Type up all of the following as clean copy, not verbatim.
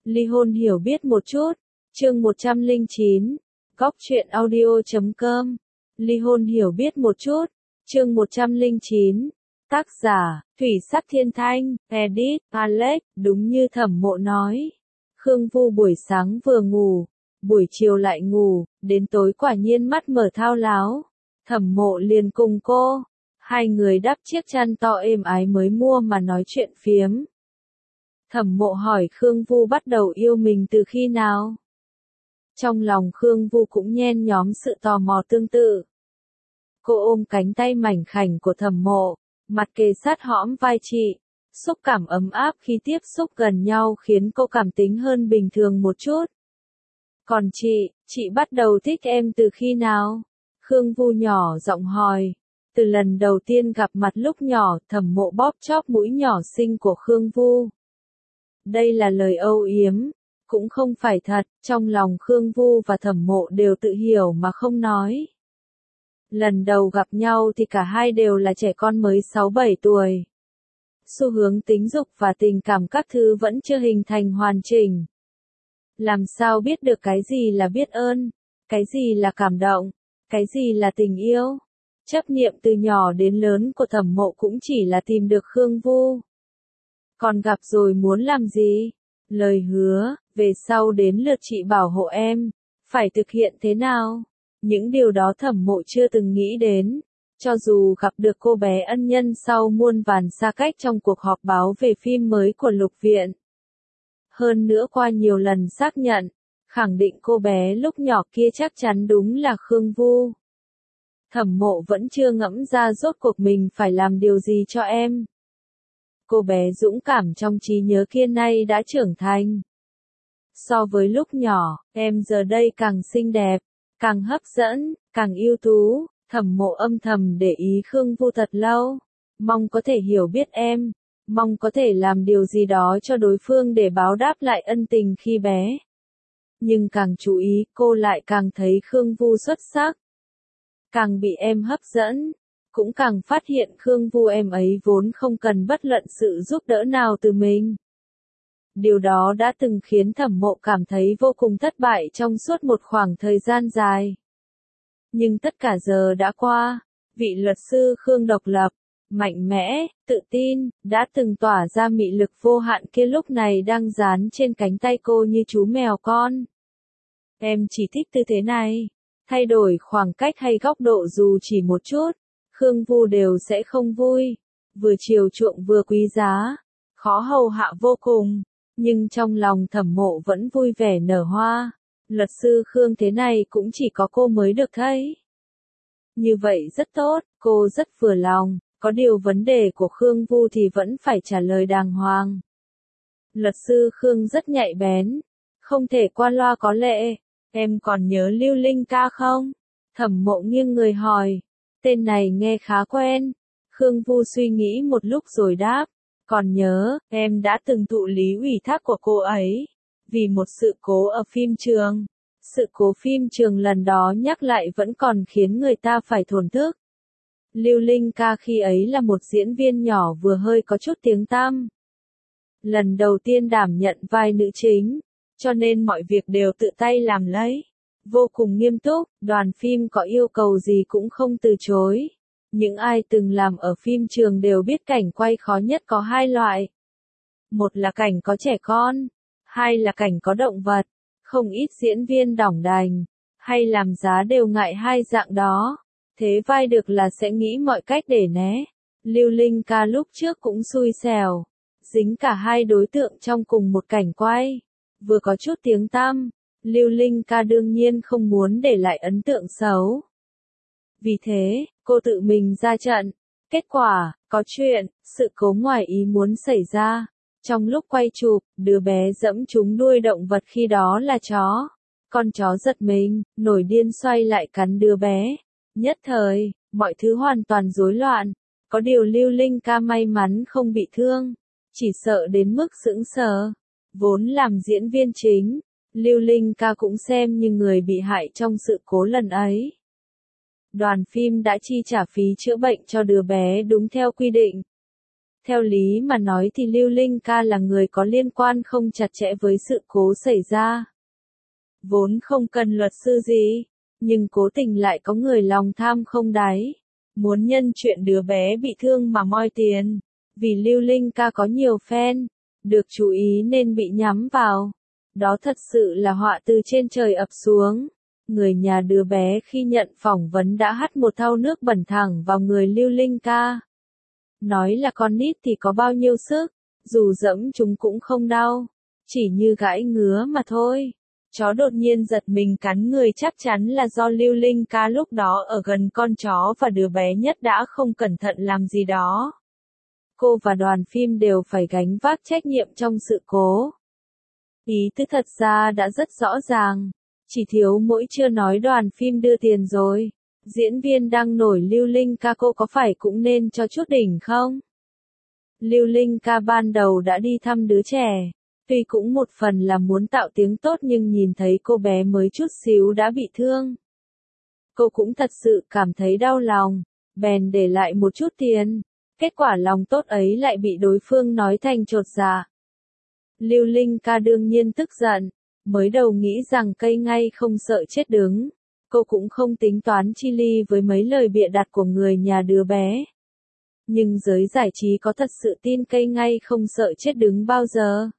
Ly hôn hiểu biết một chút. Chương 109. Góc truyện audio.com. Ly hôn hiểu biết một chút. Chương 109. Tác giả, Thủy Sắc Thiên Thanh, edit, Alex. Đúng như Thẩm Mộ nói. Khương Vu buổi sáng vừa ngủ, buổi chiều lại ngủ, đến tối quả nhiên mắt mở thao láo. Thẩm Mộ liền cùng cô, hai người đắp chiếc chăn to êm ái mới mua mà nói chuyện phiếm. Thẩm Mộ hỏi Khương Vu bắt đầu yêu mình từ khi nào? Trong lòng Khương Vu cũng nhen nhóm sự tò mò tương tự. Cô ôm cánh tay mảnh khảnh của Thẩm Mộ, mặt kề sát hõm vai chị, xúc cảm ấm áp khi tiếp xúc gần nhau khiến cô cảm tính hơn bình thường một chút. Còn chị bắt đầu thích em từ khi nào? Khương Vu nhỏ giọng hỏi. Từ lần đầu tiên gặp mặt lúc nhỏ, Thẩm Mộ bóp chóp mũi nhỏ xinh của Khương Vu. Đây là lời âu yếm, cũng không phải thật, trong lòng Khương Vu và Thẩm Mộ đều tự hiểu mà không nói. Lần đầu gặp nhau thì cả hai đều là trẻ con mới 6-7 tuổi. Xu hướng tính dục và tình cảm các thứ vẫn chưa hình thành hoàn chỉnh. Làm sao biết được cái gì là biết ơn, cái gì là cảm động, cái gì là tình yêu. Chấp niệm từ nhỏ đến lớn của Thẩm Mộ cũng chỉ là tìm được Khương Vu. Còn gặp rồi muốn làm gì? Lời hứa, về sau đến lượt chị bảo hộ em, phải thực hiện thế nào? Những điều đó Thẩm Mộ chưa từng nghĩ đến. Cho dù gặp được cô bé ân nhân sau muôn vàn xa cách trong cuộc họp báo về phim mới của Lục Viện. Hơn nữa qua nhiều lần xác nhận, khẳng định cô bé lúc nhỏ kia chắc chắn đúng là Khương Vu. Thẩm Mộ vẫn chưa ngẫm ra rốt cuộc mình phải làm điều gì cho em. Cô bé dũng cảm trong trí nhớ kia nay đã trưởng thành. So với lúc nhỏ, em giờ đây càng xinh đẹp, càng hấp dẫn, càng ưu tú. Thẩm Mộ âm thầm để ý Khương Vu thật lâu. Mong có thể hiểu biết em, mong có thể làm điều gì đó cho đối phương để báo đáp lại ân tình khi bé. Nhưng càng chú ý cô lại càng thấy Khương Vu xuất sắc. Càng bị em hấp dẫn, cũng càng phát hiện Khương Vu em ấy vốn không cần bất luận sự giúp đỡ nào từ mình. Điều đó đã từng khiến Thẩm Mộ cảm thấy vô cùng thất bại trong suốt một khoảng thời gian dài. Nhưng tất cả giờ đã qua, vị luật sư Khương độc lập, mạnh mẽ, tự tin, đã từng tỏa ra mị lực vô hạn kia lúc này đang dán trên cánh tay cô như chú mèo con. Em chỉ thích tư thế này, thay đổi khoảng cách hay góc độ dù chỉ một chút, Khương Vu đều sẽ không vui, vừa chiều chuộng vừa quý giá, khó hầu hạ vô cùng, nhưng trong lòng Thẩm Mộ vẫn vui vẻ nở hoa. Luật sư Khương thế này cũng chỉ có cô mới được thấy. Như vậy rất tốt, cô rất vừa lòng, có điều vấn đề của Khương Vu thì vẫn phải trả lời đàng hoàng. Luật sư Khương rất nhạy bén, không thể qua loa có lệ. Em còn nhớ Lưu Linh ca không? Thẩm Mộ nghiêng người hỏi. Tên này nghe khá quen. Khương Vu suy nghĩ một lúc rồi đáp. Còn nhớ, em đã từng thụ lý ủy thác của cô ấy. Vì một sự cố ở phim trường. Sự cố phim trường lần đó nhắc lại vẫn còn khiến người ta phải thổn thức. Lưu Linh ca khi ấy là một diễn viên nhỏ vừa hơi có chút tiếng tăm. Lần đầu tiên đảm nhận vai nữ chính, cho nên mọi việc đều tự tay làm lấy. Vô cùng nghiêm túc, đoàn phim có yêu cầu gì cũng không từ chối. Những ai từng làm ở phim trường đều biết cảnh quay khó nhất có hai loại. Một là cảnh có trẻ con, hai là cảnh có động vật. Không ít diễn viên đỏng đành, hay làm giá đều ngại hai dạng đó. Thế vai được là sẽ nghĩ mọi cách để né. Lưu Linh ca lúc trước cũng xui xẻo, dính cả hai đối tượng trong cùng một cảnh quay. Vừa có chút tiếng tăm, Lưu Linh ca đương nhiên không muốn để lại ấn tượng xấu. Vì thế, cô tự mình ra trận. Kết quả, có chuyện, sự cố ngoài ý muốn xảy ra. Trong lúc quay chụp, đứa bé dẫm trúng đuôi động vật khi đó là chó. Con chó giật mình, nổi điên xoay lại cắn đứa bé. Nhất thời, mọi thứ hoàn toàn rối loạn. Có điều Lưu Linh ca may mắn không bị thương. Chỉ sợ đến mức sững sờ. Vốn làm diễn viên chính, Lưu Linh ca cũng xem như người bị hại trong sự cố lần ấy. Đoàn phim đã chi trả phí chữa bệnh cho đứa bé đúng theo quy định. Theo lý mà nói thì Lưu Linh ca là người có liên quan không chặt chẽ với sự cố xảy ra. Vốn không cần luật sư gì, nhưng cố tình lại có người lòng tham không đáy, muốn nhân chuyện đứa bé bị thương mà moi tiền. Vì Lưu Linh ca có nhiều fan, được chú ý nên bị nhắm vào. Đó thật sự là họa từ trên trời ập xuống. Người nhà đứa bé khi nhận phỏng vấn đã hắt một thau nước bẩn thẳng vào người Lưu Linh ca. Nói là con nít thì có bao nhiêu sức, dù dẫm chúng cũng không đau, chỉ như gãi ngứa mà thôi. Chó đột nhiên giật mình cắn người chắc chắn là do Lưu Linh ca lúc đó ở gần con chó và đứa bé nhất đã không cẩn thận làm gì đó. Cô và đoàn phim đều phải gánh vác trách nhiệm trong sự cố. Ý tứ thật ra đã rất rõ ràng, chỉ thiếu mỗi chưa nói đoàn phim đưa tiền rồi. Diễn viên đang nổi Lưu Linh ca cô có phải cũng nên cho chút đỉnh không? Lưu Linh ca ban đầu đã đi thăm đứa trẻ, tuy cũng một phần là muốn tạo tiếng tốt nhưng nhìn thấy cô bé mới chút xíu đã bị thương. Cô cũng thật sự cảm thấy đau lòng, bèn để lại một chút tiền. Kết quả lòng tốt ấy lại bị đối phương nói thành chột dạ. Lưu Linh ca đương nhiên tức giận, mới đầu nghĩ rằng cây ngay không sợ chết đứng. Cô cũng không tính toán chi ly với mấy lời bịa đặt của người nhà đứa bé. Nhưng giới giải trí có thật sự tin cây ngay không sợ chết đứng bao giờ.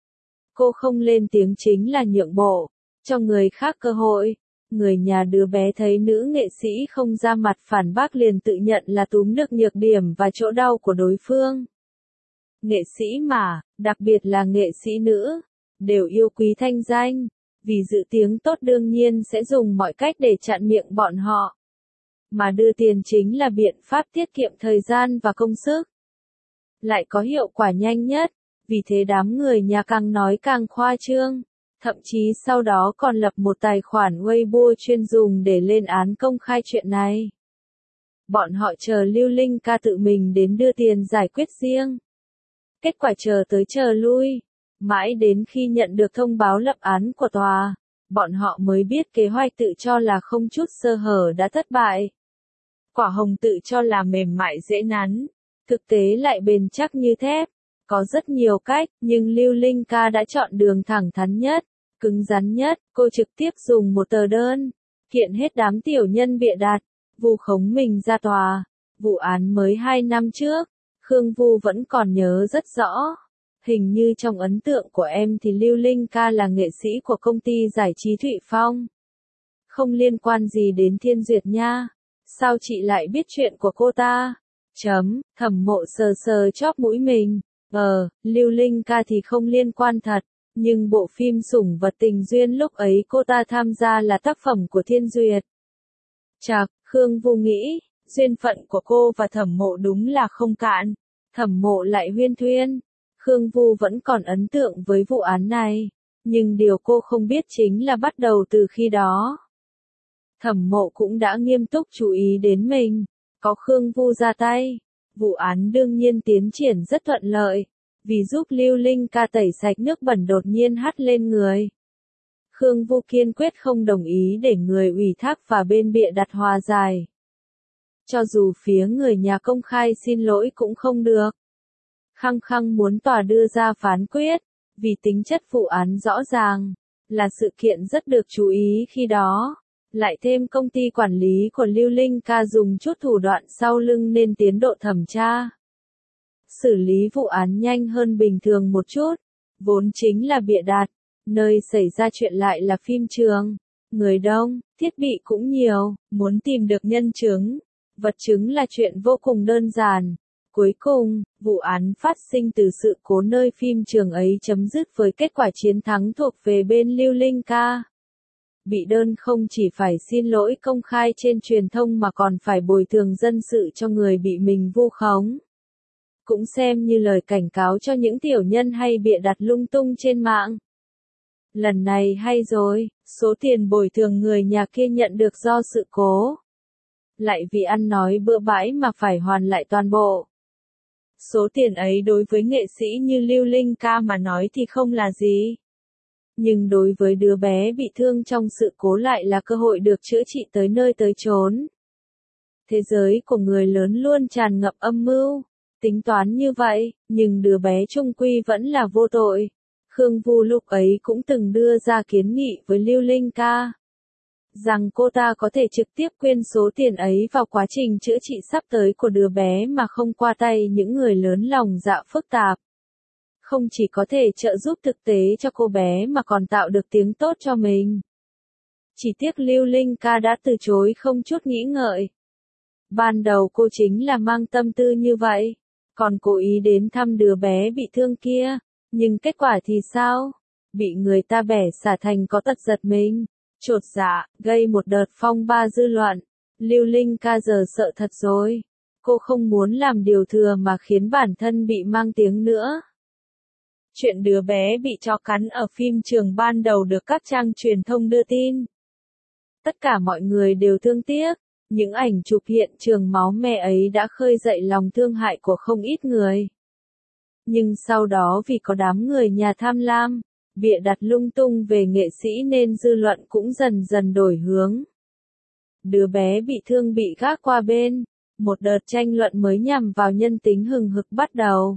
Cô không lên tiếng chính là nhượng bộ, cho người khác cơ hội. Người nhà đứa bé thấy nữ nghệ sĩ không ra mặt phản bác liền tự nhận là túm được nhược điểm và chỗ đau của đối phương. Nghệ sĩ mà, đặc biệt là nghệ sĩ nữ, đều yêu quý thanh danh, vì giữ tiếng tốt đương nhiên sẽ dùng mọi cách để chặn miệng bọn họ. Mà đưa tiền chính là biện pháp tiết kiệm thời gian và công sức. Lại có hiệu quả nhanh nhất, vì thế đám người nhà càng nói càng khoa trương. Thậm chí sau đó còn lập một tài khoản Weibo chuyên dùng để lên án công khai chuyện này. Bọn họ chờ Lưu Linh ca tự mình đến đưa tiền giải quyết riêng. Kết quả chờ tới chờ lui, mãi đến khi nhận được thông báo lập án của tòa, bọn họ mới biết kế hoạch tự cho là không chút sơ hở đã thất bại. Quả hồng tự cho là mềm mại dễ nắn, thực tế lại bền chắc như thép. Có rất nhiều cách, nhưng Lưu Linh ca đã chọn đường thẳng thắn nhất, cứng rắn nhất. Cô trực tiếp dùng một tờ đơn, kiện hết đám tiểu nhân bịa đặt, vu khống mình ra tòa. Vụ án mới 2 năm trước, Khương Vu vẫn còn nhớ rất rõ. Hình như trong ấn tượng của em thì Lưu Linh ca là nghệ sĩ của công ty giải trí Thụy Phong. Không liên quan gì đến Thiên Duyệt nha. Sao chị lại biết chuyện của cô ta? Thẩm Mộ sờ sờ chóp mũi mình. Lưu Linh ca thì không liên quan thật, nhưng bộ phim Sủng Vật Tình Duyên lúc ấy cô ta tham gia là tác phẩm của Thiên Duyệt. Chạc, Khương Vu nghĩ, duyên phận của cô và Thẩm Mộ đúng là không cạn. Thẩm Mộ lại huyên thuyên. Khương Vu vẫn còn ấn tượng với vụ án này, nhưng điều cô không biết chính là bắt đầu từ khi đó, Thẩm Mộ cũng đã nghiêm túc chú ý đến mình. Có Khương Vu ra tay, vụ án đương nhiên tiến triển rất thuận lợi, vì giúp Lưu Linh ca tẩy sạch nước bẩn đột nhiên hắt lên người. Khương Vu kiên quyết không đồng ý để người ủy thác và bên bịa đặt hòa giải. Cho dù phía người nhà công khai xin lỗi cũng không được. Khăng khăng muốn tòa đưa ra phán quyết, vì tính chất vụ án rõ ràng, là sự kiện rất được chú ý khi đó. Lại thêm công ty quản lý của Lưu Linh ca dùng chút thủ đoạn sau lưng nên tiến độ thẩm tra, xử lý vụ án nhanh hơn bình thường một chút. Vốn chính là bịa đặt, nơi xảy ra chuyện lại là phim trường. Người đông, thiết bị cũng nhiều, muốn tìm được nhân chứng, vật chứng là chuyện vô cùng đơn giản. Cuối cùng, vụ án phát sinh từ sự cố nơi phim trường ấy chấm dứt với kết quả chiến thắng thuộc về bên Lưu Linh ca. Bị đơn không chỉ phải xin lỗi công khai trên truyền thông mà còn phải bồi thường dân sự cho người bị mình vu khống. Cũng xem như lời cảnh cáo cho những tiểu nhân hay bịa đặt lung tung trên mạng. Lần này hay rồi, số tiền bồi thường người nhà kia nhận được do sự cố. Lại vì ăn nói bừa bãi mà phải hoàn lại toàn bộ. Số tiền ấy đối với nghệ sĩ như Lưu Linh ca mà nói thì không là gì. Nhưng đối với đứa bé bị thương trong sự cố lại là cơ hội được chữa trị tới nơi tới chốn. Thế giới của người lớn luôn tràn ngập âm mưu. Tính toán như vậy, nhưng đứa bé chung quy vẫn là vô tội. Khương Vu lúc ấy cũng từng đưa ra kiến nghị với Lưu Linh ca, rằng cô ta có thể trực tiếp quyên số tiền ấy vào quá trình chữa trị sắp tới của đứa bé mà không qua tay những người lớn lòng dạ phức tạp. Không chỉ có thể trợ giúp thực tế cho cô bé mà còn tạo được tiếng tốt cho mình. Chỉ tiếc Lưu Linh ca đã từ chối không chút nghĩ ngợi. Ban đầu cô chính là mang tâm tư như vậy, còn cố ý đến thăm đứa bé bị thương kia, nhưng kết quả thì sao? Bị người ta bẻ xả thành có tật giật mình, chột dạ, gây một đợt phong ba dư luận. Lưu Linh ca giờ sợ thật rồi. Cô không muốn làm điều thừa mà khiến bản thân bị mang tiếng nữa. Chuyện đứa bé bị chó cắn ở phim trường ban đầu được các trang truyền thông đưa tin. Tất cả mọi người đều thương tiếc. Những ảnh chụp hiện trường máu me ấy đã khơi dậy lòng thương hại của không ít người. Nhưng sau đó vì có đám người nhà tham lam, bịa đặt lung tung về nghệ sĩ nên dư luận cũng dần dần đổi hướng. Đứa bé bị thương bị gác qua bên, một đợt tranh luận mới nhằm vào nhân tính hừng hực bắt đầu.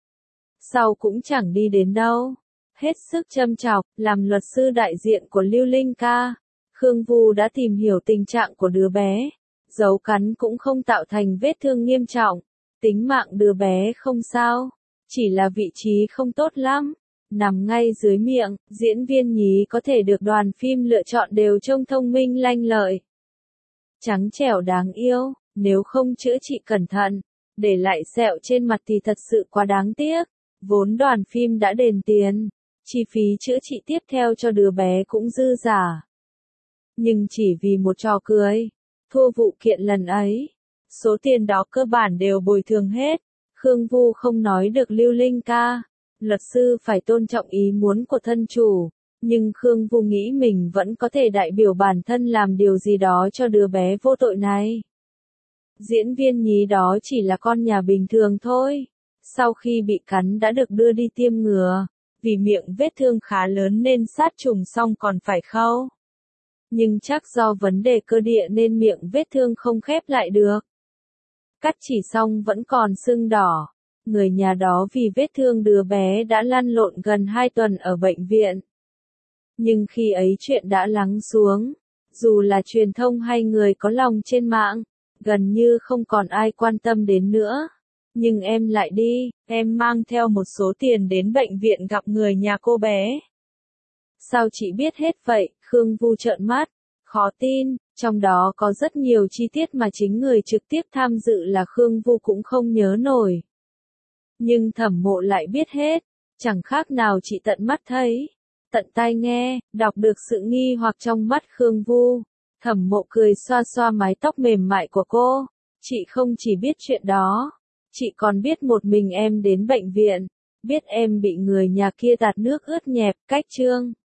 Sau cũng chẳng đi đến đâu. Hết sức châm chọc, làm luật sư đại diện của Lưu Linh ca, Khương Vu đã tìm hiểu tình trạng của đứa bé. Dấu cắn cũng không tạo thành vết thương nghiêm trọng. Tính mạng đứa bé không sao. Chỉ là vị trí không tốt lắm. Nằm ngay dưới miệng, diễn viên nhí có thể được đoàn phim lựa chọn đều trông thông minh lanh lợi. Trắng trẻo đáng yêu, nếu không chữa trị cẩn thận, để lại sẹo trên mặt thì thật sự quá đáng tiếc. Vốn đoàn phim đã đền tiền, chi phí chữa trị tiếp theo cho đứa bé cũng dư giả. Nhưng chỉ vì một trò cười, thua vụ kiện lần ấy, số tiền đó cơ bản đều bồi thường hết. Khương Vu không nói được Lưu Linh ca, luật sư phải tôn trọng ý muốn của thân chủ, nhưng Khương Vu nghĩ mình vẫn có thể đại biểu bản thân làm điều gì đó cho đứa bé vô tội này. Diễn viên nhí đó chỉ là con nhà bình thường thôi. Sau khi bị cắn đã được đưa đi tiêm ngừa, vì miệng vết thương khá lớn nên sát trùng xong còn phải khâu. Nhưng chắc do vấn đề cơ địa nên miệng vết thương không khép lại được. Cắt chỉ xong vẫn còn sưng đỏ. Người nhà đó vì vết thương đứa bé đã lăn lộn gần 2 tuần ở bệnh viện. Nhưng khi ấy chuyện đã lắng xuống, dù là truyền thông hay người có lòng trên mạng, gần như không còn ai quan tâm đến nữa. Nhưng em lại đi, em mang theo một số tiền đến bệnh viện gặp người nhà cô bé. Sao chị biết hết vậy? Khương Vu trợn mắt, khó tin, trong đó có rất nhiều chi tiết mà chính người trực tiếp tham dự là Khương Vu cũng không nhớ nổi. Nhưng Thẩm Mộ lại biết hết, chẳng khác nào chị tận mắt thấy, tận tai nghe, đọc được sự nghi hoặc trong mắt Khương Vu. Thẩm Mộ cười xoa xoa mái tóc mềm mại của cô, chị không chỉ biết chuyện đó. Chị còn biết một mình em đến bệnh viện, biết em bị người nhà kia tạt nước ướt nhẹp, cách trương.